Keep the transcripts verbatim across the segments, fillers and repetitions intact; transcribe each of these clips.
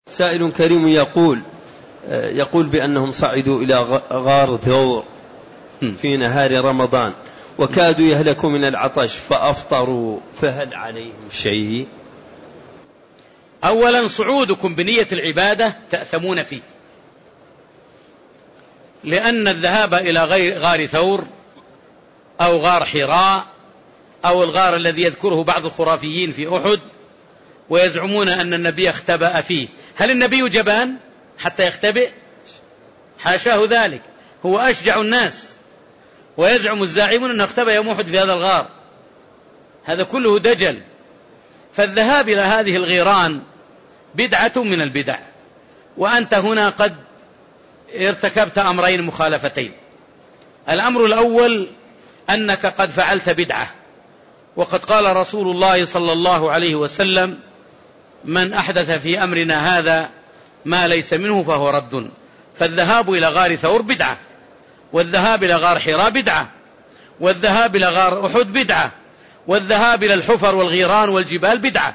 سائل كريم يقول يقول بأنهم صعدوا إلى غار ثور في نهار رمضان وكادوا يهلكوا من العطش فأفطروا، فهل عليهم شيء؟ أولا صعودكم بنية العبادة تأثمون فيه، لأن الذهاب إلى غار ثور أو غار حراء أو الغار الذي يذكره بعض الخرافيين في أحد ويزعمون أن النبي اختبأ فيه، هل النبي جبان حتى يختبئ؟ حاشاه ذلك، هو أشجع الناس، ويزعم الزاعمون أنه اختبأ يوم أحد في هذا الغار، هذا كله دجل. فالذهاب إلى هذه الغيران بدعة من البدع، وأنت هنا قد ارتكبت أمرين مخالفتين. الأمر الأول أنك قد فعلت بدعة، وقد قال رسول الله صلى الله عليه وسلم: من أحدث في أمرنا هذا ما ليس منه فهو رد. فالذهاب إلى غار ثور بدعة، والذهاب إلى غار حراء بدعة، والذهاب إلى غار أحد بدعة، والذهاب إلى الحفر والغيران والجبال بدعة.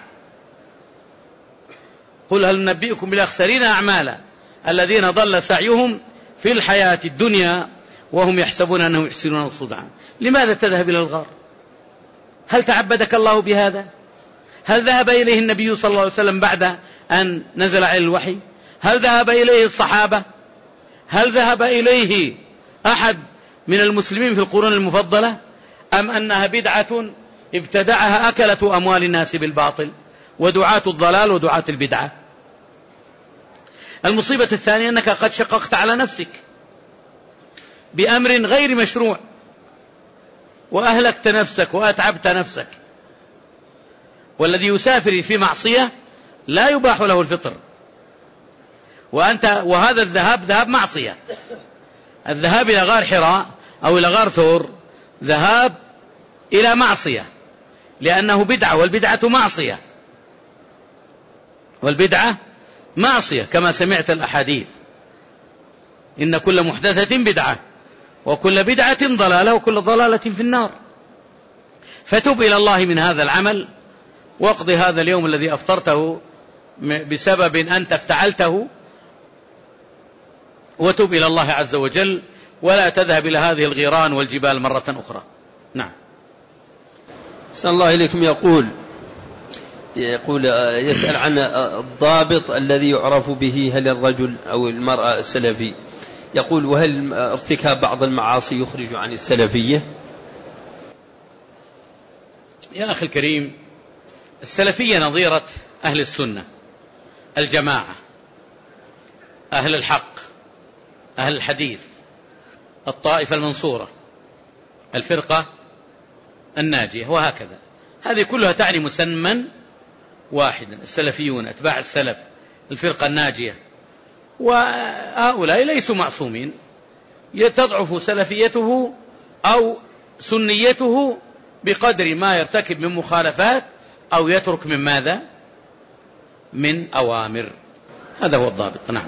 قل هل ننبئكم بالأخسرين أعمالا الذين ضل سعيهم في الحياة الدنيا وهم يحسبون أنهم يحسنون صنعا. لماذا تذهب إلى الغار؟ هل تعبدك الله بهذا؟ هل ذهب إليه النبي صلى الله عليه وسلم بعد أن نزل عليه الوحي؟ هل ذهب إليه الصحابة؟ هل ذهب إليه أحد من المسلمين في القرون المفضلة؟ أم أنها بدعة ابتدعها أكلة أموال الناس بالباطل ودعاة الضلال ودعاة البدعة؟ المصيبة الثانية أنك قد شققت على نفسك بأمر غير مشروع، وأهلكت نفسك وأتعبت نفسك. والذي يسافر في معصية لا يباح له الفطر، وأنت وهذا الذهاب ذهاب معصية. الذهاب إلى غار حراء أو إلى غار ثور ذهاب إلى معصية، لأنه بدعة، والبدعة معصية، والبدعة معصية كما سمعت الأحاديث: إن كل محدثة بدعة وكل بدعة ضلالة وكل ضلالة في النار. فتب إلى الله من هذا العمل، واقض هذا اليوم الذي أفطرته بسبب أنت افتعلته، وتب إلى الله عز وجل، ولا تذهب إلى هذه الغيران والجبال مرة أخرى. نعم. صلى الله إليكم يقول يقول يسأل عن الضابط الذي يعرف به هل الرجل أو المرأة سلفي، يقول: وهل ارتكاب بعض المعاصي يخرج عن السلفية؟ يا أخي الكريم، السلفية نظيرة أهل السنة، الجماعة، أهل الحق، أهل الحديث، الطائفة المنصورة، الفرقة الناجية، وهكذا. هذه كلها تعني مسمى واحدا: السلفيون، أتباع السلف، الفرقة الناجية. وهؤلاء ليسوا معصومين، تضعف سلفيته أو سنيته بقدر ما يرتكب من مخالفات أو يترك من ماذا؟ من أوامر. هذا هو الضابط. نعم.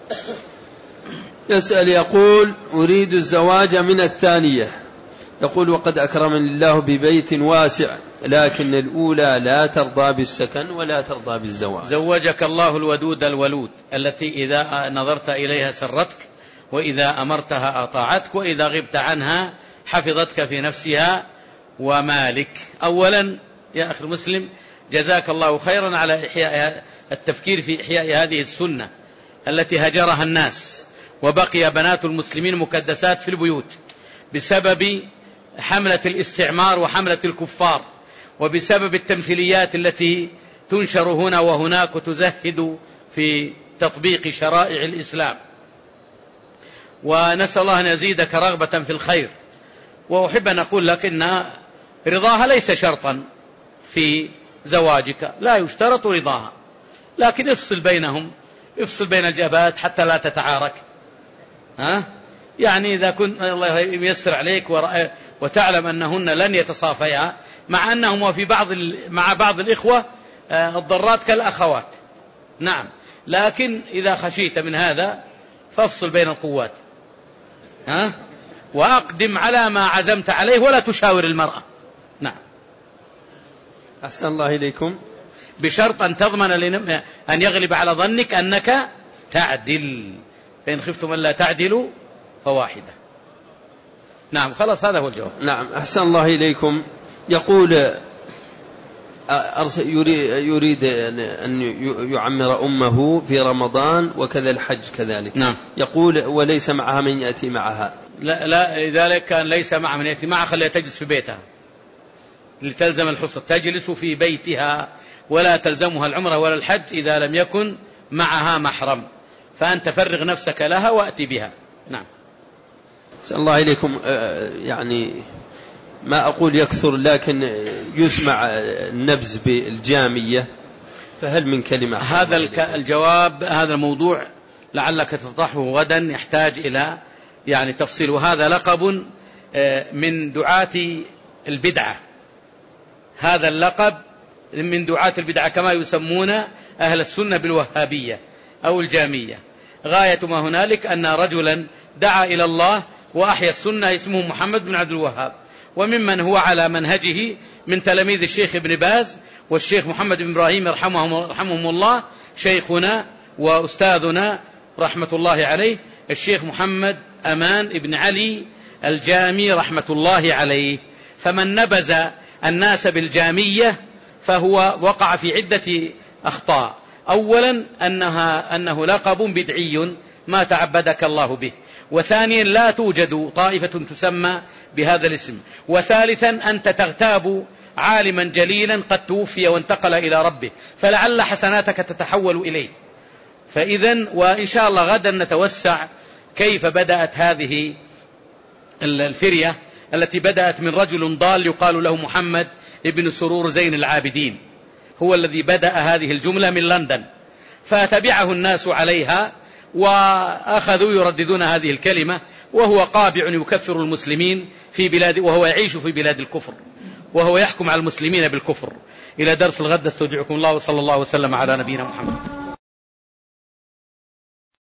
يسأل يقول: أريد الزواج من الثانية، يقول: وقد أكرمني الله ببيت واسع، لكن الأولى لا ترضى بالسكن ولا ترضى بالزواج. زوجك الله الودود الولود التي إذا نظرت إليها سرتك، وإذا أمرتها أطاعتك، وإذا غبت عنها حفظتك في نفسها ومالك. أولا يا أخي المسلم، جزاك الله خيرا على إحياء التفكير في إحياء هذه السنة التي هجرها الناس، وبقي بنات المسلمين مكدسات في البيوت بسبب حملة الاستعمار وحملة الكفار، وبسبب التمثيليات التي تنشر هنا وهناك وتزهد في تطبيق شرائع الإسلام. ونسأل الله أن يزيدك رغبة في الخير. وأحب أن أقول لك إن رضاها ليس شرطا في زواجك، لا يشترط رضاها، لكن افصل بينهم، افصل بين الجبات حتى لا تتعارك. ها؟ يعني إذا كنت الله ييسر عليك وتعلم أنهن لن يتصافيا، مع أنهم وفي بعض مع بعض الإخوة الضرات كالأخوات، نعم، لكن إذا خشيت من هذا فافصل بين القوات، ها؟ وأقدم على ما عزمت عليه ولا تشاور المرأة. نعم. أحسن الله إليكم. بشرط أن تضمن أن يغلب على ظنك أنك تعدل، فإن خفتم أن لا تعدلوا فواحدة. نعم خلاص هذا هو الجواب. نعم أحسن الله إليكم. يقول يريد أن يعمر أمه في رمضان وكذا الحج كذلك. نعم. يقول وليس معها من يأتي معها. لا, لا لذلك كان ليس معها من يأتي معها خليها تجلس في بيتها لتلزم الحصة، تجلس في بيتها ولا تلزمها العمرة ولا الحج إذا لم يكن معها محرم، فأنت فرغ نفسك لها وأتي بها. نعم. أحسن الله إليكم. يعني ما أقول يكثر لكن يسمع النبز بالجامية، فهل من كلمة؟ هذا الجواب هذا الموضوع لعلك تطرحه غدا يحتاج إلى يعني تفصيل، وهذا لقب من دعاة البدعة، هذا اللقب من دعاة البدعة كما يسمون أهل السنة بالوهابية أو الجامية. غاية ما هنالك أن رجلا دعا إلى الله وأحيا السنة اسمه محمد بن عبد الوهاب، وممن هو على منهجه من تلاميذ الشيخ ابن باز والشيخ محمد بن إبراهيم رحمهم, رحمهم الله شيخنا وأستاذنا رحمة الله عليه الشيخ محمد أمان ابن علي الجامي رحمة الله عليه. فمن نبذ الناس بالجامية فهو وقع في عدة أخطاء. أولا أنها أنه لقب بدعي ما تعبدك الله به، وثانيا لا توجد طائفة تسمى بهذا الاسم، وثالثا أنت تغتاب عالما جليلا قد توفي وانتقل إلى ربه فلعل حسناتك تتحول إليه. فإذن وإن شاء الله غدا نتوسع كيف بدأت هذه الفرية التي بدأت من رجل ضال يقال له محمد ابن سرور زين العابدين، هو الذي بدأ هذه الجملة من لندن، فتبعه الناس عليها وأخذوا يرددون هذه الكلمة، وهو قابع يكفر المسلمين في بلاد، وهو يعيش في بلاد الكفر، وهو يحكم على المسلمين بالكفر. إلى درس الغد استودعكم الله وصلى الله وسلم على نبينا محمد.